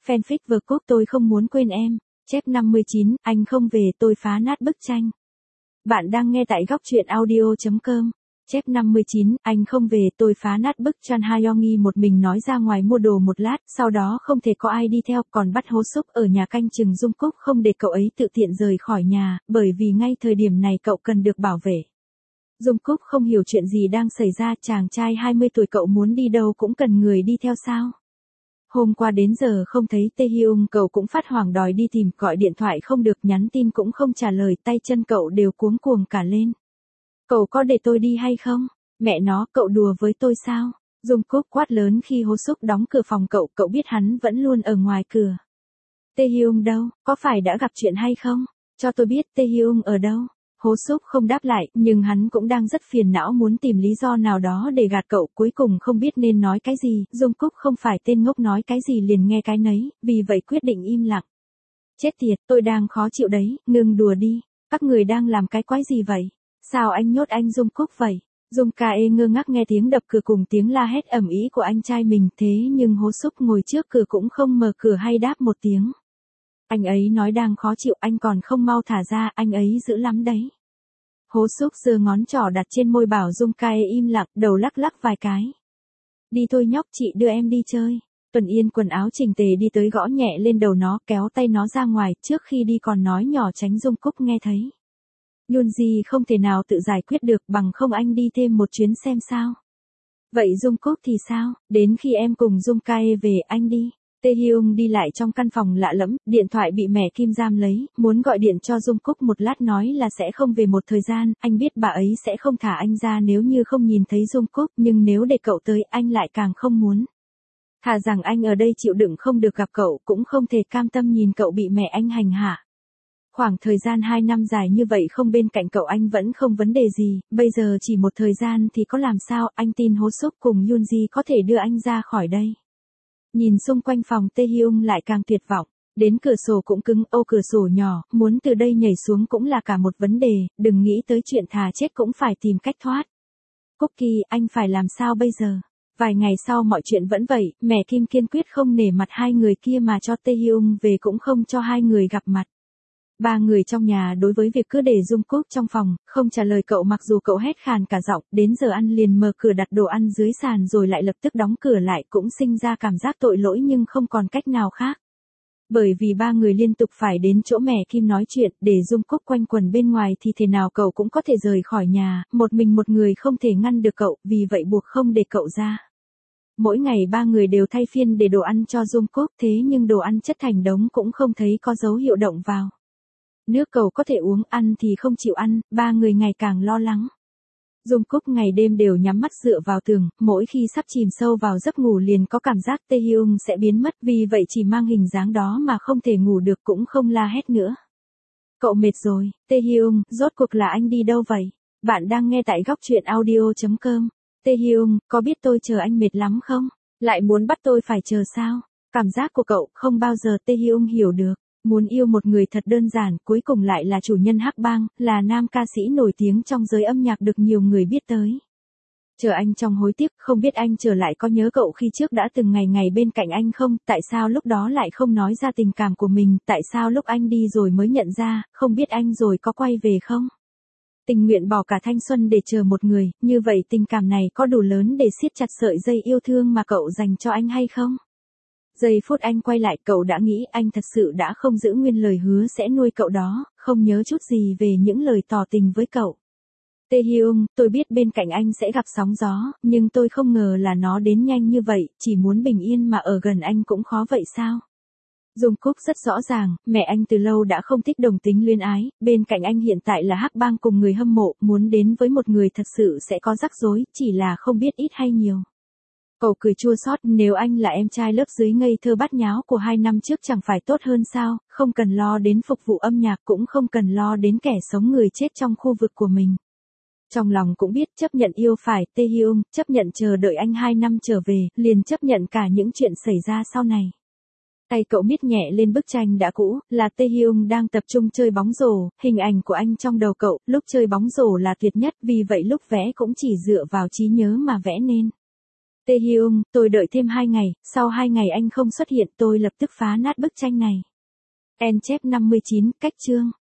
Fanfic vừa cốt tôi không muốn quên em. Chép 59, anh không về tôi phá nát bức tranh. Bạn đang nghe tại góc truyện audio.com. Chép 59, anh không về tôi phá nát bức tranh. Hayomi một mình nói ra ngoài mua đồ một lát, sau đó không thể có ai đi theo, còn bắt Hố Súc ở nhà canh chừng Jungkook không để cậu ấy tự tiện rời khỏi nhà, bởi vì ngay thời điểm này cậu cần được bảo vệ. Jungkook không hiểu chuyện gì đang xảy ra, chàng trai 20 tuổi cậu muốn đi đâu cũng cần người đi theo sao. Hôm qua đến giờ không thấy Taehyung, cậu cũng phát hoảng đòi đi tìm, gọi điện thoại không được, nhắn tin cũng không trả lời, tay chân cậu đều cuống cuồng cả lên. Cậu có để tôi đi hay không? Mẹ nó, cậu đùa với tôi sao? Jungkook quát lớn khi Hố Súc đóng cửa phòng cậu biết hắn vẫn luôn ở ngoài cửa. Taehyung đâu, có phải đã gặp chuyện hay không? Cho tôi biết Taehyung ở đâu? Hố Súc không đáp lại, nhưng hắn cũng đang rất phiền não muốn tìm lý do nào đó để gạt cậu, cuối cùng không biết nên nói cái gì. Jungkook không phải tên ngốc nói cái gì liền nghe cái nấy, vì vậy quyết định im lặng. Chết tiệt, tôi đang khó chịu đấy, ngừng đùa đi, các người đang làm cái quái gì vậy? Sao anh nhốt anh Jungkook vậy? Jungkae ngơ ngác nghe tiếng đập cửa cùng tiếng la hét ầm ĩ của anh trai mình, thế nhưng Hố Súc ngồi trước cửa cũng không mở cửa hay đáp một tiếng. Anh ấy nói đang khó chịu, anh còn không mau thả ra, anh ấy dữ lắm đấy. Hố Súc giơ ngón trỏ đặt trên môi bảo Jungkae im lặng, đầu lắc lắc vài cái. Đi thôi nhóc, chị đưa em đi chơi. Tuần Yên quần áo chỉnh tề đi tới gõ nhẹ lên đầu nó, kéo tay nó ra ngoài, trước khi đi còn nói nhỏ tránh Jungkook nghe thấy. Yoonji không thể nào tự giải quyết được, bằng không anh đi thêm một chuyến xem sao. Vậy Jungkook thì sao, đến khi em cùng Jungkae về anh đi. Taehyung đi lại trong căn phòng lạ lẫm, điện thoại bị mẹ Kim giam lấy, muốn gọi điện cho Jungkook một lát nói là sẽ không về một thời gian, anh biết bà ấy sẽ không thả anh ra nếu như không nhìn thấy Jungkook, nhưng nếu để cậu tới anh lại càng không muốn. Thà rằng anh ở đây chịu đựng không được gặp cậu, cũng không thể cam tâm nhìn cậu bị mẹ anh hành hạ. Khoảng thời gian 2 năm dài như vậy không bên cạnh cậu anh vẫn không vấn đề gì, bây giờ chỉ một thời gian thì có làm sao, anh tin Hố Súc cùng Yoonji có thể đưa anh ra khỏi đây. Nhìn xung quanh phòng Taehyung lại càng tuyệt vọng, đến cửa sổ cũng cứng, ô cửa sổ nhỏ, muốn từ đây nhảy xuống cũng là cả một vấn đề, đừng nghĩ tới chuyện thà chết cũng phải tìm cách thoát. Cookie, anh phải làm sao bây giờ? Vài ngày sau mọi chuyện vẫn vậy, mẹ Kim kiên quyết không nể mặt hai người kia mà cho Taehyung về cũng không cho hai người gặp mặt. Ba người trong nhà đối với việc cứ để Jungkook trong phòng, không trả lời cậu mặc dù cậu hét khàn cả giọng, đến giờ ăn liền mở cửa đặt đồ ăn dưới sàn rồi lại lập tức đóng cửa lại, cũng sinh ra cảm giác tội lỗi nhưng không còn cách nào khác. Bởi vì ba người liên tục phải đến chỗ mẹ Kim nói chuyện, để Jungkook quanh quẩn bên ngoài thì thế nào cậu cũng có thể rời khỏi nhà, một mình một người không thể ngăn được cậu, vì vậy buộc không để cậu ra. Mỗi ngày ba người đều thay phiên để đồ ăn cho Jungkook, thế nhưng đồ ăn chất thành đống cũng không thấy có dấu hiệu động vào. Nước cậu có thể uống, ăn thì không chịu ăn, ba người ngày càng lo lắng. Jungkook ngày đêm đều nhắm mắt dựa vào tường, mỗi khi sắp chìm sâu vào giấc ngủ liền có cảm giác Taehyung sẽ biến mất, vì vậy chỉ mang hình dáng đó mà không thể ngủ được cũng không la hét nữa. Cậu mệt rồi, Taehyung, rốt cuộc là anh đi đâu vậy? Bạn đang nghe tại góc truyện audio.com. Taehyung, có biết tôi chờ anh mệt lắm không? Lại muốn bắt tôi phải chờ sao? Cảm giác của cậu không bao giờ Taehyung hiểu được. Muốn yêu một người thật đơn giản, cuối cùng lại là chủ nhân Hắc Bang, là nam ca sĩ nổi tiếng trong giới âm nhạc được nhiều người biết tới. Chờ anh trong hối tiếc, không biết anh trở lại có nhớ cậu khi trước đã từng ngày ngày bên cạnh anh không, tại sao lúc đó lại không nói ra tình cảm của mình, tại sao lúc anh đi rồi mới nhận ra, không biết anh rồi có quay về không? Tình nguyện bỏ cả thanh xuân để chờ một người, như vậy tình cảm này có đủ lớn để siết chặt sợi dây yêu thương mà cậu dành cho anh hay không? Giây phút anh quay lại cậu đã nghĩ anh thật sự đã không giữ nguyên lời hứa sẽ nuôi cậu đó, không nhớ chút gì về những lời tỏ tình với cậu. Taehyung, tôi biết bên cạnh anh sẽ gặp sóng gió, nhưng tôi không ngờ là nó đến nhanh như vậy, chỉ muốn bình yên mà ở gần anh cũng khó vậy sao? Jungkook rất rõ ràng, mẹ anh từ lâu đã không thích đồng tính luyến ái, bên cạnh anh hiện tại là Hắc Bang cùng người hâm mộ, muốn đến với một người thật sự sẽ có rắc rối, chỉ là không biết ít hay nhiều. Cậu cười chua xót, nếu anh là em trai lớp dưới ngây thơ bát nháo của 2 năm trước chẳng phải tốt hơn sao, không cần lo đến phục vụ âm nhạc cũng không cần lo đến kẻ sống người chết trong khu vực của mình. Trong lòng cũng biết chấp nhận yêu phải Taehyung, chấp nhận chờ đợi anh 2 năm trở về, liền chấp nhận cả những chuyện xảy ra sau này. Tay cậu miết nhẹ lên bức tranh đã cũ, là Taehyung đang tập trung chơi bóng rổ, hình ảnh của anh trong đầu cậu, lúc chơi bóng rổ là tuyệt nhất, vì vậy lúc vẽ cũng chỉ dựa vào trí nhớ mà vẽ nên. Taehyung, tôi đợi thêm 2 ngày, sau 2 ngày anh không xuất hiện tôi lập tức phá nát bức tranh này. En chép 59, cách chương.